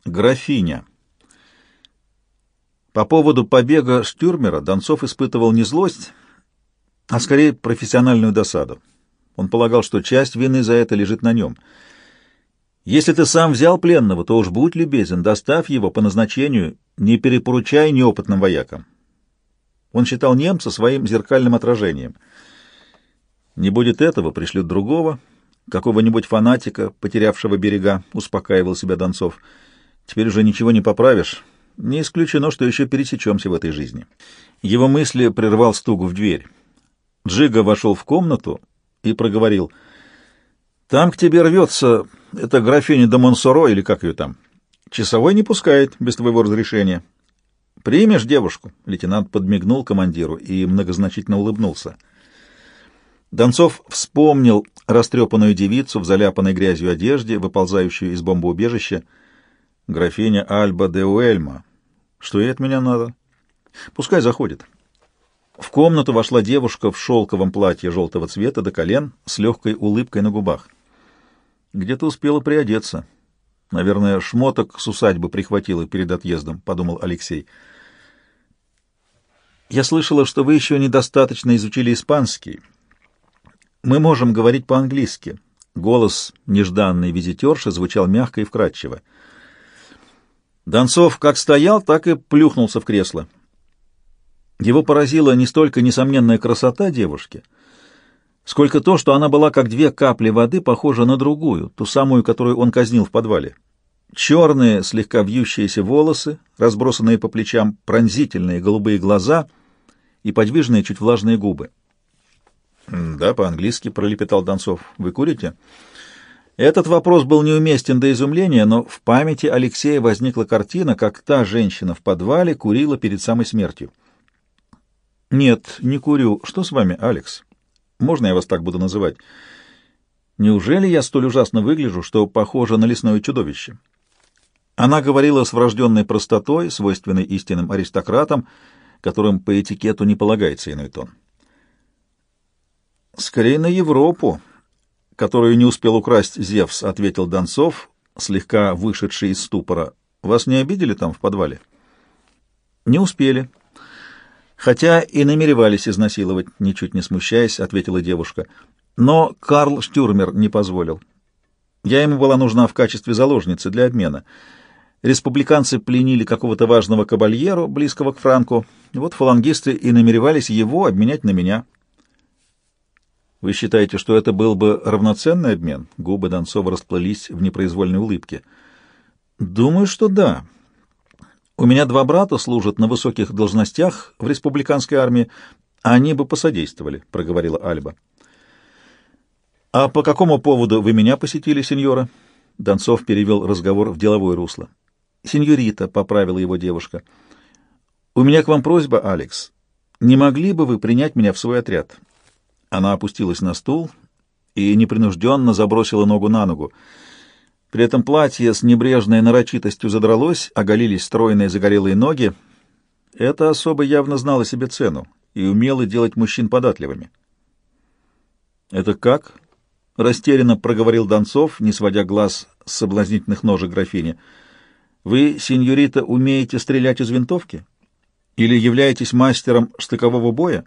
Графиня. По поводу побега Штюрмера Донцов испытывал не злость, а скорее профессиональную досаду. Он полагал, что часть вины за это лежит на нем. Если ты сам взял пленного, то уж будь любезен, доставь его по назначению, не перепоручай неопытным воякам. Он считал немца своим зеркальным отражением. Не будет этого, пришлют другого, какого-нибудь фанатика, потерявшего берега, успокаивал себя Донцов. Теперь уже ничего не поправишь. Не исключено, что еще пересечемся в этой жизни. Его мысли прервал стук в дверь. Джига вошел в комнату и проговорил: «Там к тебе рвется эта графиня де Монсоро, или как ее там. Часовой не пускает без твоего разрешения. Примешь девушку?» Лейтенант подмигнул командиру и многозначительно улыбнулся. Донцов вспомнил растрепанную девицу в заляпанной грязью одежде, выползающую из бомбоубежища. Графиня Альба де Уэльма. Что ей от меня надо? Пускай заходит. В комнату вошла девушка в шелковом платье желтого цвета до колен с легкой улыбкой на губах. Где-то успела приодеться. Наверное, шмоток с усадьбы прихватила перед отъездом, подумал Алексей. Я слышала, что вы еще недостаточно изучили испанский. Мы можем говорить по-английски. Голос нежданной визитерши звучал мягко и вкрадчиво. Донцов как стоял, так и плюхнулся в кресло. Его поразила не столько несомненная красота девушки, сколько то, что она была как две капли воды, похожа на другую, ту самую, которую он казнил в подвале. Черные, слегка вьющиеся волосы, разбросанные по плечам, пронзительные голубые глаза и подвижные, чуть влажные губы. «Да, по-английски», — пролепетал Донцов. «Вы курите?» Этот вопрос был неуместен до изумления, но в памяти Алексея возникла картина, как та женщина в подвале курила перед самой смертью. «Нет, не курю. Что с вами, Алекс? Можно я вас так буду называть? Неужели я столь ужасно выгляжу, что похожа на лесное чудовище?» Она говорила с врожденной простотой, свойственной истинным аристократам, которым по этикету не полагается иной тон. «Скорее на Европу, которую не успел украсть Зевс», — ответил Донцов, слегка вышедший из ступора. «Вас не обидели там в подвале?» «Не успели. Хотя и намеревались изнасиловать», — ничуть не смущаясь, ответила девушка. «Но Карл Штюрмер не позволил. Я ему была нужна в качестве заложницы для обмена. Республиканцы пленили какого-то важного кабальеро, близкого к Франку. Вот фалангисты и намеревались его обменять на меня». «Вы считаете, что это был бы равноценный обмен?» Губы Донцова расплылись в непроизвольной улыбке. «Думаю, что да. У меня два брата служат на высоких должностях в республиканской армии. Они бы посодействовали», — проговорила Альба. «А по какому поводу вы меня посетили, сеньора?» Донцов перевел разговор в деловое русло. «Сеньорита», — поправила его девушка. «У меня к вам просьба, Алекс. Не могли бы вы принять меня в свой отряд?» Она опустилась на стул и непринужденно забросила ногу на ногу. При этом платье с небрежной нарочитостью задралось, оголились стройные загорелые ноги. Эта особа явно знала себе цену и умела делать мужчин податливыми. «Это как?» — растерянно проговорил Донцов, не сводя глаз с соблазнительных ножек графини. «Вы, сеньорита, умеете стрелять из винтовки? Или являетесь мастером штыкового боя?»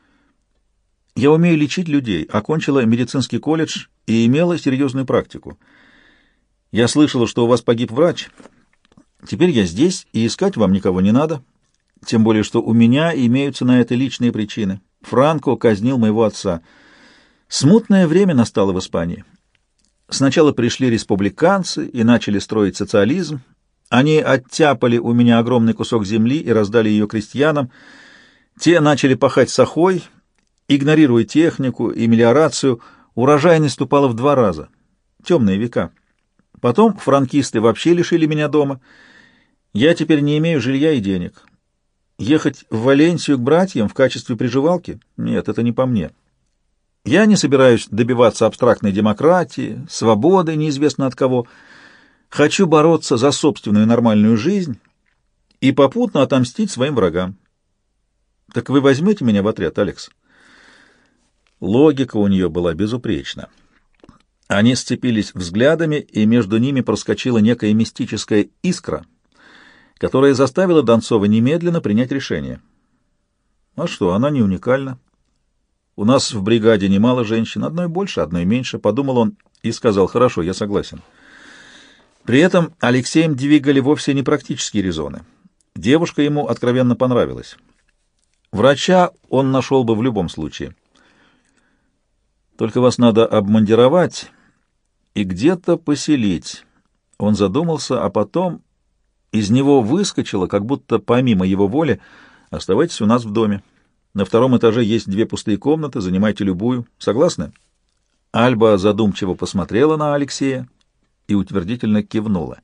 «Я умею лечить людей, окончила медицинский колледж и имела серьезную практику. Я слышала, что у вас погиб врач. Теперь я здесь, и искать вам никого не надо, тем более что у меня имеются на это личные причины. Франко казнил моего отца. Смутное время настало в Испании. Сначала пришли республиканцы и начали строить социализм. Они оттяпали у меня огромный кусок земли и раздали ее крестьянам. Те начали пахать сахой, игнорируя технику и мелиорацию. Урожайность упала в 2 раза. Темные века. Потом франкисты вообще лишили меня дома. Я теперь не имею жилья и денег. Ехать в Валенсию к братьям в качестве приживалки? Нет, это не по мне. Я не собираюсь добиваться абстрактной демократии, свободы неизвестно от кого. Хочу бороться за собственную нормальную жизнь и попутно отомстить своим врагам. Так вы возьмете меня в отряд, Алекс?» Логика у нее была безупречна. Они сцепились взглядами, и между ними проскочила некая мистическая искра, которая заставила Донцова немедленно принять решение. А что, она не уникальна. У нас в бригаде немало женщин, одной больше, одной меньше, подумал он и сказал: хорошо, я согласен. При этом Алексеем двигали вовсе не практические резоны. Девушка ему откровенно понравилась. Врача он нашел бы в любом случае. Только вас надо обмундировать и где-то поселить. Он задумался, а потом из него выскочило, как будто помимо его воли: оставайтесь у нас в доме. На втором этаже есть 2 пустые комнаты, занимайте любую. Согласны? Альба задумчиво посмотрела на Алексея и утвердительно кивнула.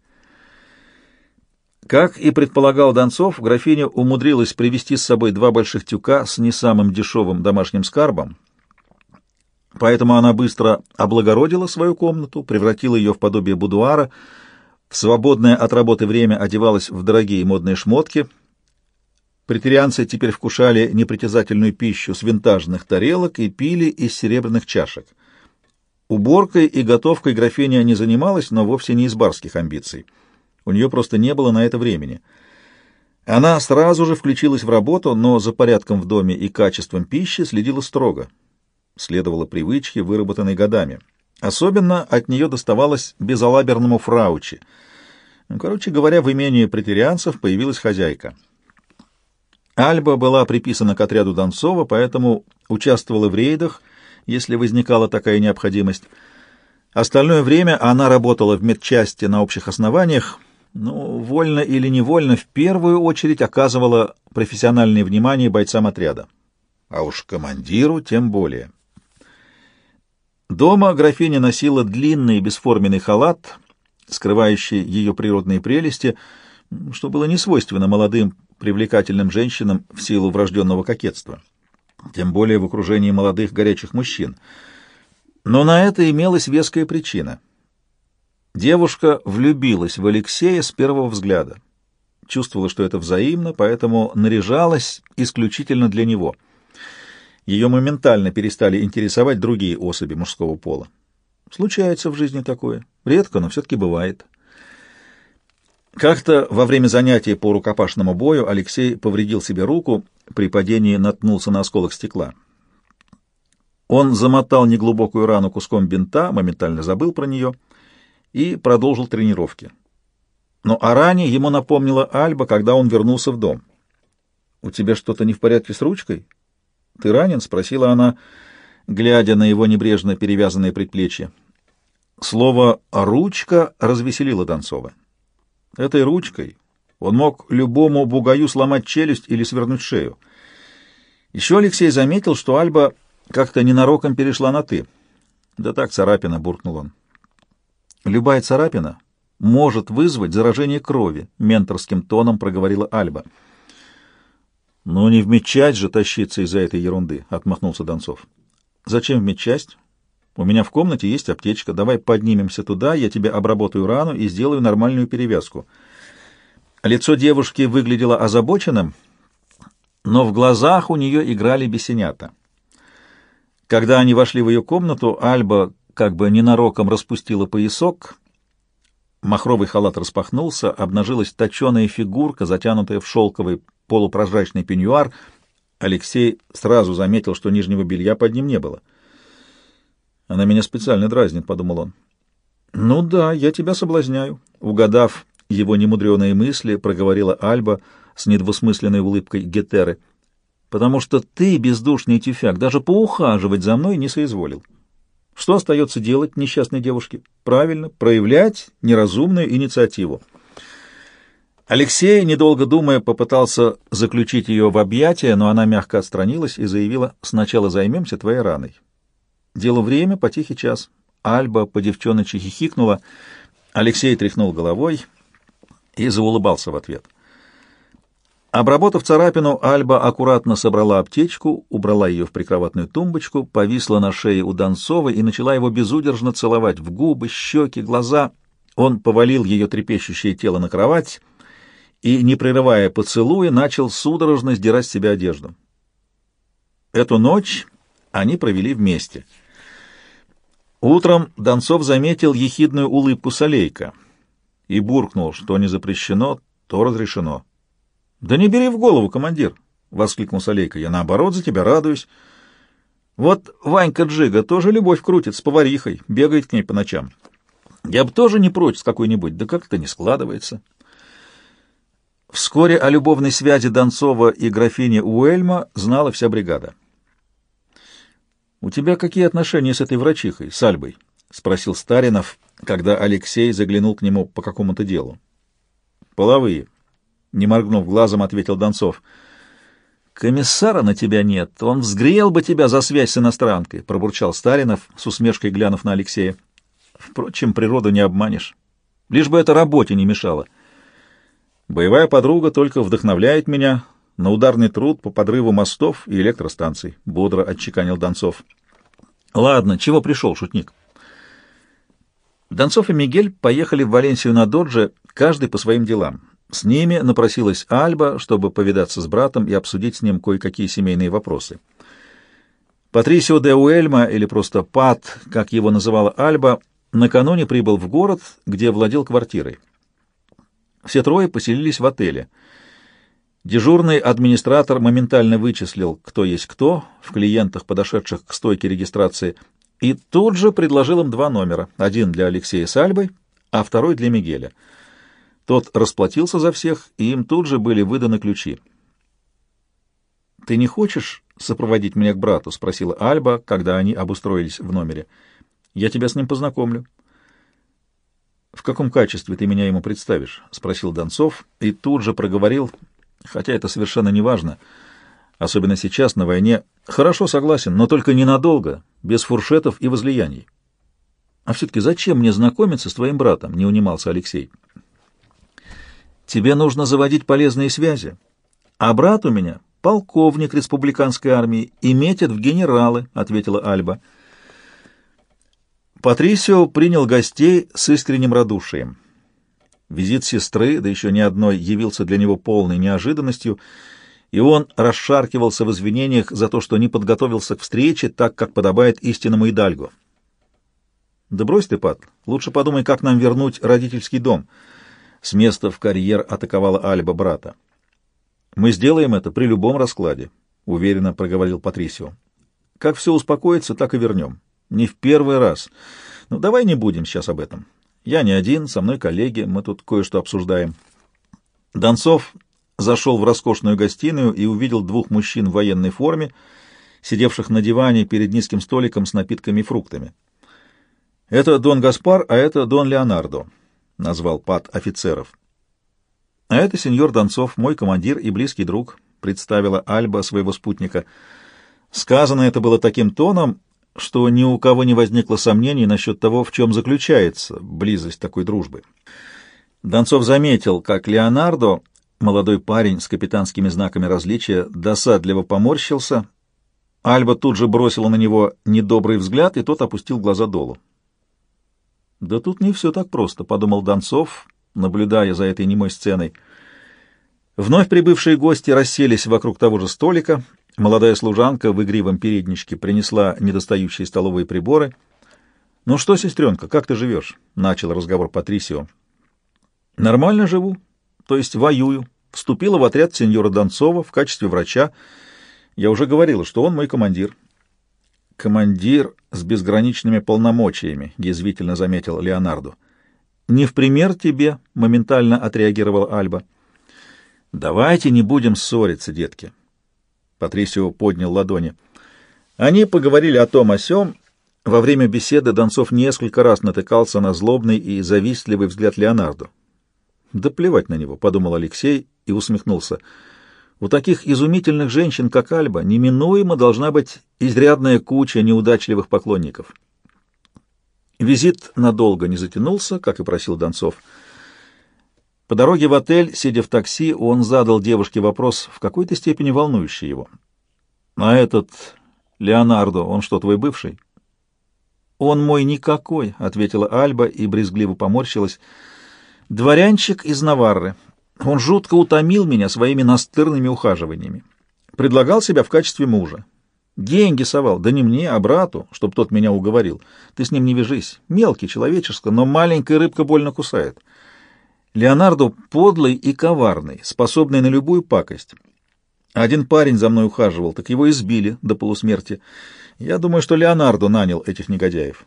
Как и предполагал Донцов, графиня умудрилась привезти с собой 2 больших тюка с не самым дешевым домашним скарбом, поэтому она быстро облагородила свою комнату, превратила ее в подобие будуара, в свободное от работы время одевалась в дорогие модные шмотки. Претерианцы теперь вкушали непритязательную пищу с винтажных тарелок и пили из серебряных чашек. Уборкой и готовкой графиня не занималась, но вовсе не из барских амбиций. У нее просто не было на это времени. Она сразу же включилась в работу, но за порядком в доме и качеством пищи следила строго. Следовала привычке, выработанной годами. Особенно от нее доставалось безалаберному фраучи. Короче говоря, в имении претерианцев появилась хозяйка. Альба была приписана к отряду Донцова, поэтому участвовала в рейдах, если возникала такая необходимость. Остальное время она работала в медчасти на общих основаниях, но вольно или невольно в первую очередь оказывала профессиональное внимание бойцам отряда. А уж командиру тем более. Дома графиня носила длинный бесформенный халат, скрывающий ее природные прелести, что было не свойственно молодым привлекательным женщинам в силу врожденного кокетства, тем более в окружении молодых горячих мужчин. Но на это имелась веская причина. Девушка влюбилась в Алексея с первого взгляда. Чувствовала, что это взаимно, поэтому наряжалась исключительно для него. Ее моментально перестали интересовать другие особи мужского пола. Случается в жизни такое. Редко, но все-таки бывает. Как-то во время занятия по рукопашному бою Алексей повредил себе руку, при падении наткнулся на осколок стекла. Он замотал неглубокую рану куском бинта, моментально забыл про нее и продолжил тренировки. Но о ране ему напомнила Альба, когда он вернулся в дом. «У тебя что-то не в порядке с ручкой? Ты ранен?» — спросила она, глядя на его небрежно перевязанное предплечье. Слово «ручка» развеселило Донцова. Этой ручкой он мог любому бугаю сломать челюсть или свернуть шею. Еще Алексей заметил, что Альба как-то ненароком перешла на «ты». «Да так, царапина», — буркнул он. «Любая царапина может вызвать заражение крови», — менторским тоном проговорила Альба. «Ну, не в медчасть же тащиться из-за этой ерунды», — отмахнулся Донцов. «Зачем в медчасть? У меня в комнате есть аптечка. Давай поднимемся туда, я тебе обработаю рану и сделаю нормальную перевязку». Лицо девушки выглядело озабоченным, но в глазах у нее играли бесенята. Когда они вошли в ее комнату, Альба как бы ненароком распустила поясок, махровый халат распахнулся, обнажилась точеная фигурка, затянутая в шелковый полупрозрачный пеньюар. Алексей сразу заметил, что нижнего белья под ним не было. «Она меня специально дразнит», — подумал он. «Ну да, я тебя соблазняю», — угадав его немудреные мысли, проговорила Альба с недвусмысленной улыбкой гетеры, «потому что ты, бездушный тюфяк, даже поухаживать за мной не соизволил. Что остается делать несчастной девушке? Правильно, проявлять неразумную инициативу». Алексей, недолго думая, попытался заключить ее в объятия, но она мягко отстранилась и заявила: «Сначала займемся твоей раной. Дело время, по тихий час». Альба по девчоночи хихикнула. Алексей тряхнул головой и заулыбался в ответ. Обработав царапину, Альба аккуратно собрала аптечку, убрала ее в прикроватную тумбочку, повисла на шее у Донцова и начала его безудержно целовать в губы, щеки, глаза. Он повалил ее трепещущее тело на кровать и, не прерывая поцелуя, начал судорожно сдирать с себя одежду. Эту ночь они провели вместе. Утром Донцов заметил ехидную улыбку Солейка и буркнул, что не запрещено, то разрешено. — Да не бери в голову, командир! — воскликнул Солейка. — Я, наоборот, за тебя радуюсь. Вот Ванька Джига тоже любовь крутит с поварихой, бегает к ней по ночам. Я бы тоже не прочь с какой-нибудь, да как-то не складывается. Вскоре о любовной связи Донцова и графини Уэльма знала вся бригада. — У тебя какие отношения с этой врачихой, с Альбой? — спросил Старинов, когда Алексей заглянул к нему по какому-то делу. — Половые. — не моргнув глазом, ответил Донцов. — Комиссара на тебя нет, он взгрел бы тебя за связь с иностранкой, — пробурчал Старинов, с усмешкой глянув на Алексея. — Впрочем, природу не обманешь. Лишь бы это работе не мешало. Боевая подруга только вдохновляет меня на ударный труд по подрыву мостов и электростанций, — бодро отчеканил Донцов. — Ладно, чего пришел, шутник? Донцов и Мигель поехали в Валенсию на додже, каждый по своим делам. С ними напросилась Альба, чтобы повидаться с братом и обсудить с ним кое-какие семейные вопросы. Патрисио де Уэльма, или просто Пат, как его называла Альба, накануне прибыл в город, где владел квартирой. Все трое поселились в отеле. Дежурный администратор моментально вычислил, кто есть кто, в клиентах, подошедших к стойке регистрации, и тут же предложил им два номера, один для Алексея с Альбой, а второй для Мигеля. Тот расплатился за всех, и им тут же были выданы ключи. — Ты не хочешь сопроводить меня к брату? — спросила Альба, когда они обустроились в номере. — Я тебя с ним познакомлю. — В каком качестве ты меня ему представишь? — спросил Донцов и тут же проговорил, хотя это совершенно не важно, особенно сейчас на войне. — Хорошо, согласен, но только ненадолго, без фуршетов и возлияний. — А все-таки зачем мне знакомиться с твоим братом? — не унимался Алексей. — Тебе нужно заводить полезные связи. А брат у меня — полковник республиканской армии и метит в генералы, — ответила Альба. Патрисио принял гостей с искренним радушием. Визит сестры, да еще не одной, явился для него полной неожиданностью, и он расшаркивался в извинениях за то, что не подготовился к встрече так, как подобает истинному идальго. «Да брось ты, Пат, лучше подумай, как нам вернуть родительский дом». С места в карьер атаковала Альба брата. «Мы сделаем это при любом раскладе», — уверенно проговорил Патрисио. «Как все успокоится, так и вернем. Не в первый раз. Ну, давай не будем сейчас об этом. Я не один, со мной коллеги, мы тут кое-что обсуждаем». Донцов зашел в роскошную гостиную и увидел двух мужчин в военной форме, сидевших на диване перед низким столиком с напитками и фруктами. «Это Дон Гаспар, а это Дон Леонардо», — назвал Пат офицеров. «А это сеньор Донцов, мой командир и близкий друг», — представила Альба своего спутника. Сказано это было таким тоном, что ни у кого не возникло сомнений насчет того, в чем заключается близость такой дружбы. Донцов заметил, как Леонардо, молодой парень с капитанскими знаками различия, досадливо поморщился. Альба тут же бросила на него недобрый взгляд, и тот опустил глаза долу. «Да тут не все так просто», — подумал Донцов, наблюдая за этой немой сценой. Вновь прибывшие гости расселись вокруг того же столика. Молодая служанка в игривом передничке принесла недостающие столовые приборы. «Ну что, сестренка, как ты живешь?» — начал разговор Патрисио. «Нормально живу, то есть воюю. Вступила в отряд сеньора Донцова в качестве врача. Я уже говорила, что он мой командир». «Командир с безграничными полномочиями», — язвительно заметил Леонардо. «Не в пример тебе», — моментально отреагировала Альба. «Давайте не будем ссориться, детки». Патрисио поднял ладони. Они поговорили о том о сём. Во время беседы Донцов несколько раз натыкался на злобный и завистливый взгляд Леонардо. «Да плевать на него», — подумал Алексей и усмехнулся. «У таких изумительных женщин, как Альба, неминуемо должна быть изрядная куча неудачливых поклонников». Визит надолго не затянулся, как и просил Донцов. По дороге в отель, сидя в такси, он задал девушке вопрос, в какой-то степени волнующий его. «А этот Леонардо, он что, твой бывший?» «Он мой никакой», — ответила Альба и брезгливо поморщилась. «Дворянчик из Наварры. Он жутко утомил меня своими настырными ухаживаниями. Предлагал себя в качестве мужа. Деньги совал, да не мне, а брату, чтоб тот меня уговорил. Ты с ним не вяжись. Мелкий, человеческо, но маленькая рыбка больно кусает. Леонардо подлый и коварный, способный на любую пакость. Один парень за мной ухаживал, так его избили до полусмерти. Я думаю, что Леонардо нанял этих негодяев.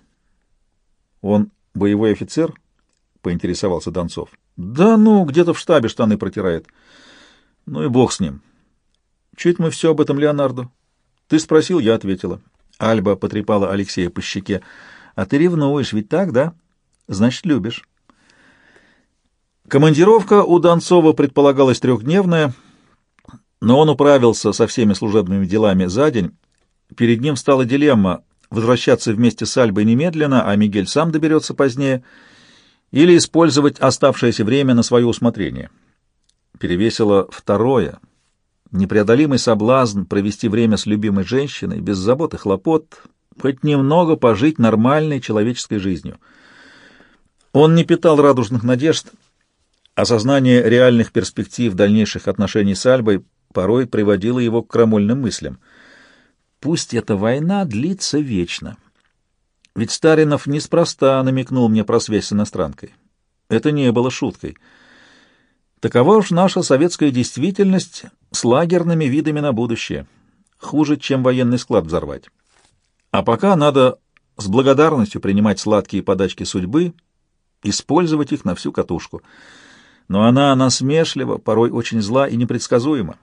Он боевой офицер? — поинтересовался Донцов. — Да ну, где-то в штабе штаны протирает. Ну и бог с ним. Чуть мы все об этом Леонардо. Ты спросил, я ответила. Альба потрепала Алексея по щеке. А ты ревнуешь, ведь так, да? Значит, любишь. Командировка у Донцова предполагалась трехдневная, но он управился со всеми служебными делами за день. Перед ним стала дилемма — возвращаться вместе с Альбой немедленно, а Мигель сам доберется позднее, или использовать оставшееся время на свое усмотрение. Перевесило второе — непреодолимый соблазн провести время с любимой женщиной, без забот и хлопот, хоть немного пожить нормальной человеческой жизнью. Он не питал радужных надежд. Осознание реальных перспектив дальнейших отношений с Альбой порой приводило его к крамольным мыслям. Пусть эта война длится вечно. Ведь Старинов неспроста намекнул мне про связь с иностранкой. Это не было шуткой. Такова уж наша советская действительность с лагерными видами на будущее. Хуже, чем военный склад взорвать. А пока надо с благодарностью принимать сладкие подачки судьбы, использовать их на всю катушку. Но она насмешлива, порой очень зла и непредсказуема.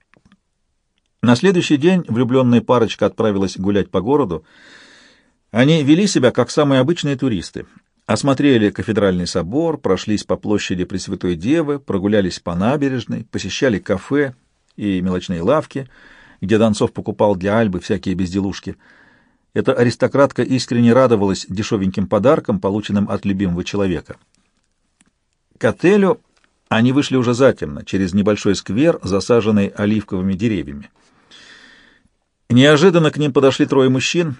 На следующий день влюбленная парочка отправилась гулять по городу. Они вели себя как самые обычные туристы. Осмотрели кафедральный собор, прошлись по площади Пресвятой Девы, прогулялись по набережной, посещали кафе и мелочные лавки, где Донцов покупал для Альбы всякие безделушки. Эта аристократка искренне радовалась дешевеньким подаркам, полученным от любимого человека. К отелю они вышли уже затемно, через небольшой сквер, засаженный оливковыми деревьями. Неожиданно к ним подошли трое мужчин.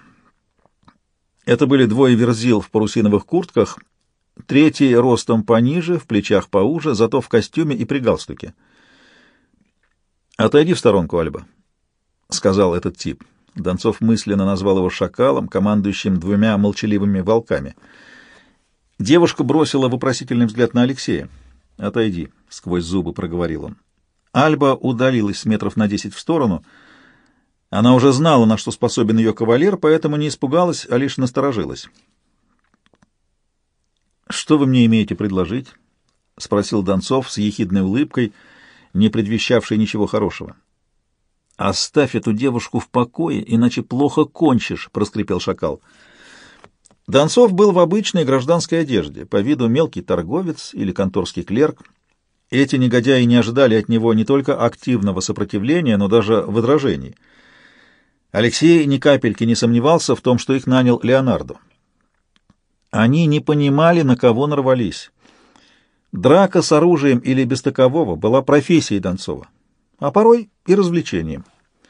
Это были двое верзил в парусиновых куртках, третий ростом пониже, в плечах поуже, зато в костюме и при галстуке. «Отойди в сторонку, Альба», — сказал этот тип. Донцов мысленно назвал его шакалом, командующим двумя молчаливыми волками. Девушка бросила вопросительный взгляд на Алексея. «Отойди», — сквозь зубы проговорил он. Альба удалилась метров на 10 в сторону. Она уже знала, на что способен ее кавалер, поэтому не испугалась, а лишь насторожилась. «Что вы мне имеете предложить?» — спросил Донцов с ехидной улыбкой, не предвещавшей ничего хорошего. «Оставь эту девушку в покое, иначе плохо кончишь», — проскрипел шакал. Донцов был в обычной гражданской одежде, по виду мелкий торговец или конторский клерк. Эти негодяи не ожидали от него не только активного сопротивления, но даже возражений. Алексей ни капельки не сомневался в том, что их нанял Леонардо. Они не понимали, на кого нарвались. Драка с оружием или без такового была профессией Донцова, а порой и развлечением.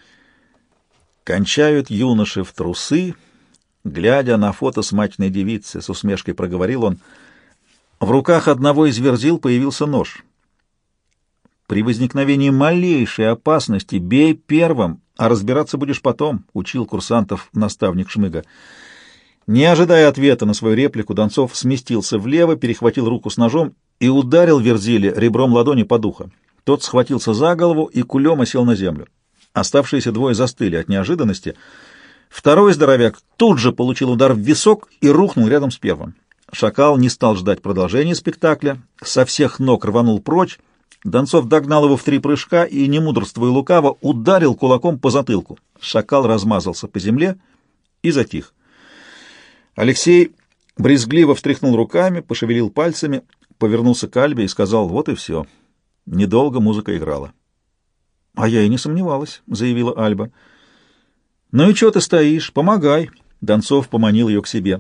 «Кончают юноши в трусы», глядя на фото смачной девицы, с усмешкой проговорил он. В руках одного из верзил появился нож. «При возникновении малейшей опасности бей первым, а разбираться будешь потом», — учил курсантов наставник Шмыга. Не ожидая ответа на свою реплику, Донцов сместился влево, перехватил руку с ножом и ударил верзиле ребром ладони по духу. Тот схватился за голову и кулем осел на землю. Оставшиеся двое застыли от неожиданности. Второй здоровяк тут же получил удар в висок и рухнул рядом с первым. Шакал не стал ждать продолжения спектакля, со всех ног рванул прочь. Донцов догнал его в 3 прыжка и, не мудрствуя лукаво, ударил кулаком по затылку. Шакал размазался по земле и затих. Алексей брезгливо встряхнул руками, пошевелил пальцами, повернулся к Альбе и сказал: «Вот и все». Недолго музыка играла. «А я и не сомневалась», — заявила Альба. «Ну и что ты стоишь? Помогай!» Донцов поманил ее к себе.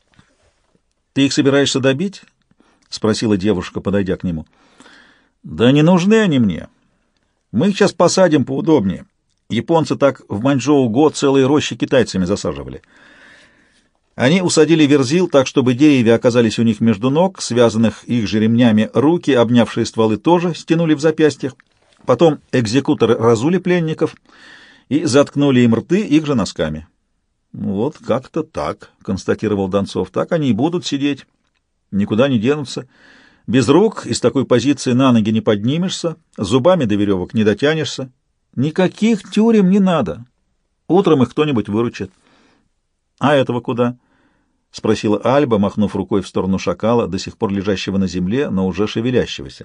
«Ты их собираешься добить?» — спросила девушка, подойдя к нему. «Да не нужны они мне. Мы их сейчас посадим поудобнее. Японцы так в Маньчжоу год целые рощи китайцами засаживали». Они усадили верзил так, чтобы деревья оказались у них между ног, связанных их же ремнями, руки, обнявшие стволы, тоже стянули в запястьях. Потом экзекуторы разули пленников и заткнули им рты их же носками. «Вот как-то так», — констатировал Донцов. «Так они и будут сидеть, никуда не денутся. Без рук из такой позиции на ноги не поднимешься, зубами до веревок не дотянешься. Никаких тюрем не надо. Утром их кто-нибудь выручит». «А этого куда?» — спросила Альба, махнув рукой в сторону шакала, до сих пор лежащего на земле, но уже шевелящегося.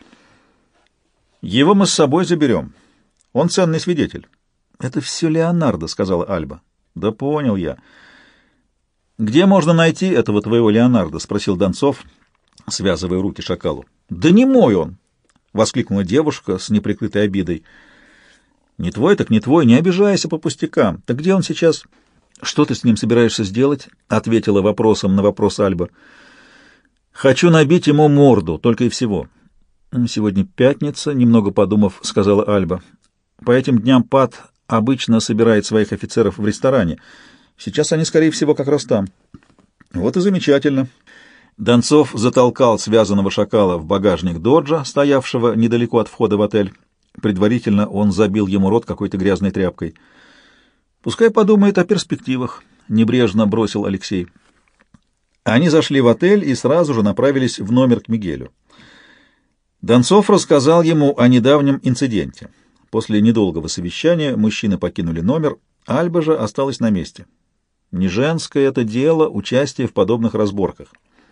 «Его мы с собой заберем. Он ценный свидетель». «Это все Леонардо», — сказала Альба. «Да понял я». «Где можно найти этого твоего Леонардо?» — спросил Донцов, связывая руки шакалу. «Да не мой он!» — воскликнула девушка с неприкрытой обидой. «Не твой, так не твой, не обижайся по пустякам. Так где он сейчас?» «Что ты с ним собираешься сделать?» — ответила вопросом на вопрос Альба. «Хочу набить ему морду, только и всего». «Сегодня пятница», — немного подумав, сказала Альба. «По этим дням Пат обычно собирает своих офицеров в ресторане. Сейчас они, скорее всего, как раз там». «Вот и замечательно». Донцов затолкал связанного шакала в багажник доджа, стоявшего недалеко от входа в отель. Предварительно он забил ему рот какой-то грязной тряпкой. «Пускай подумает о перспективах», — небрежно бросил Алексей. Они зашли в отель и сразу же направились в номер к Мигелю. Донцов рассказал ему о недавнем инциденте. После недолгого совещания мужчины покинули номер, Альба же осталась на месте. Не женское это дело участие в подобных разборках.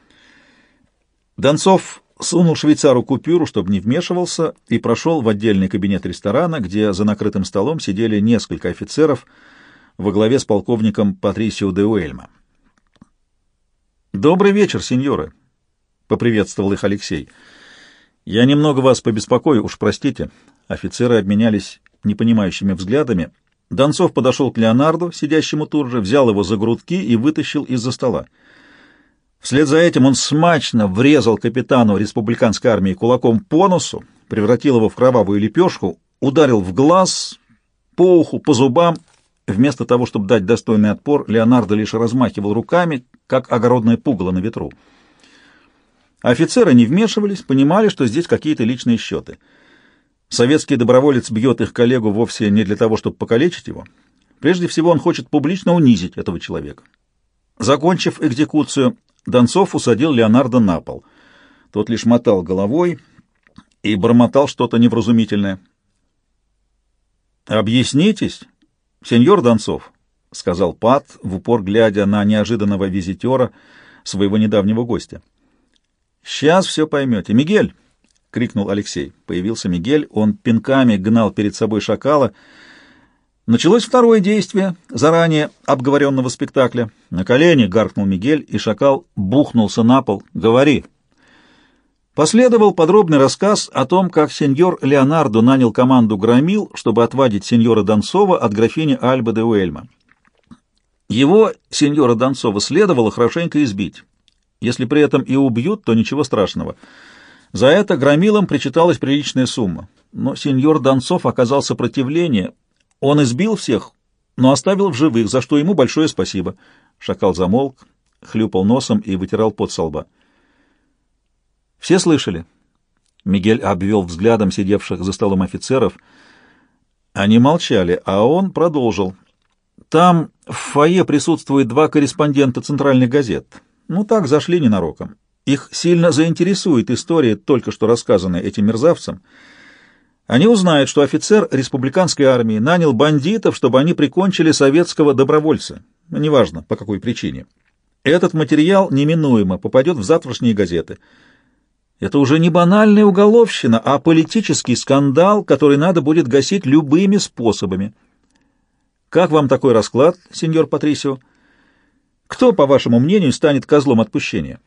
Донцов сунул швейцару купюру, чтобы не вмешивался, и прошел в отдельный кабинет ресторана, где за накрытым столом сидели несколько офицеров во главе с полковником Патрисио де Уэльма. «Добрый вечер, сеньоры», — поприветствовал их Алексей. «Я немного вас побеспокою, уж простите». Офицеры обменялись непонимающими взглядами. Донцов подошел к Леонарду, сидящему тут же, взял его за грудки и вытащил из-за стола. Вслед за этим он смачно врезал капитану республиканской армии кулаком по носу, превратил его в кровавую лепешку, ударил в глаз, по уху, по зубам. Вместо того, чтобы дать достойный отпор, Леонардо лишь размахивал руками, как огородное пугало на ветру. Офицеры не вмешивались, понимали, что здесь какие-то личные счеты. Советский доброволец бьет их коллегу вовсе не для того, чтобы покалечить его. Прежде всего, он хочет публично унизить этого человека. Закончив экзекуцию, Донцов усадил Леонардо на пол. Тот лишь мотал головой и бормотал что-то невразумительное. «Объяснитесь, сеньор Донцов», — сказал Пат, в упор глядя на неожиданного визитера, своего недавнего гостя. «Сейчас все поймете. Мигель!» — крикнул Алексей. Появился Мигель, он пинками гнал перед собой шакала. Началось второе действие заранее обговоренного спектакля. «На колени!» — гаркнул Мигель, и шакал бухнулся на пол. «Говори!» Последовал подробный рассказ о том, как сеньор Леонардо нанял команду громил, чтобы отвадить сеньора Донцова от графини Альбы де Уэльма. Его, сеньора Донцова, следовало хорошенько избить. Если при этом и убьют, то ничего страшного. За это громилам причиталась приличная сумма. Но сеньор Донцов оказал сопротивление. Он избил всех, но оставил в живых, за что ему большое спасибо. Шакал замолк, хлюпал носом и вытирал пот со лба. «Все слышали?» Мигель обвел взглядом сидевших за столом офицеров. Они молчали, а он продолжил. «Там в фойе присутствует 2 корреспондента центральных газет. Ну так, зашли ненароком. Их сильно заинтересует история, только что рассказанная этим мерзавцам. Они узнают, что офицер республиканской армии нанял бандитов, чтобы они прикончили советского добровольца. Неважно, по какой причине. Этот материал неминуемо попадет в завтрашние газеты. Это уже не банальная уголовщина, а политический скандал, который надо будет гасить любыми способами. Как вам такой расклад, сеньор Патрисио? Кто, по вашему мнению, станет козлом отпущения?»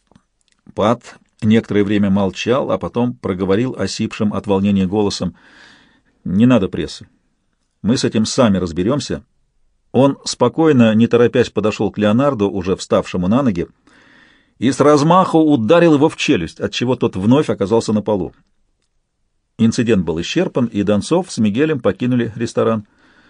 Пат некоторое время молчал, а потом проговорил осипшим от волнения голосом: «Не надо прессы. Мы с этим сами разберемся». Он спокойно, не торопясь, подошел к Леонарду, уже вставшему на ноги, и с размаху ударил его в челюсть, отчего тот вновь оказался на полу. Инцидент был исчерпан, и Донцов с Мигелем покинули ресторан.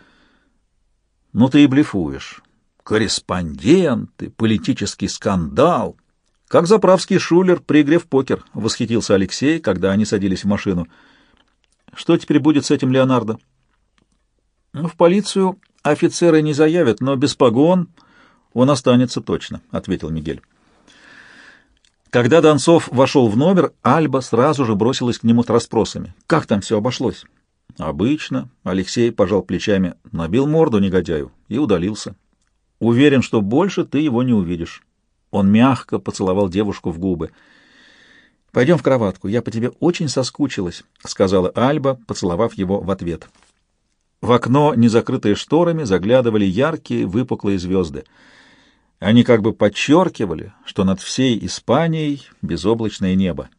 «Ну ты и блефуешь. Корреспонденты, политический скандал. Как заправский шулер при игре в покер», — восхитился Алексей, когда они садились в машину. «Что теперь будет с этим Леонардо?» В полицию офицеры не заявят, но без погон он останется точно, — ответил Мигель. Когда Донцов вошел в номер, Альба сразу же бросилась к нему с расспросами. Как там все обошлось? Обычно. Алексей пожал плечами, набил морду негодяю и удалился. Уверен, что больше ты его не увидишь. Он мягко поцеловал девушку в губы. «Пойдем в кроватку, я по тебе очень соскучилась», — сказала Альба, поцеловав его в ответ. В окно, не закрытое шторами, заглядывали яркие выпуклые звезды. Они как бы подчеркивали, что над всей Испанией безоблачное небо.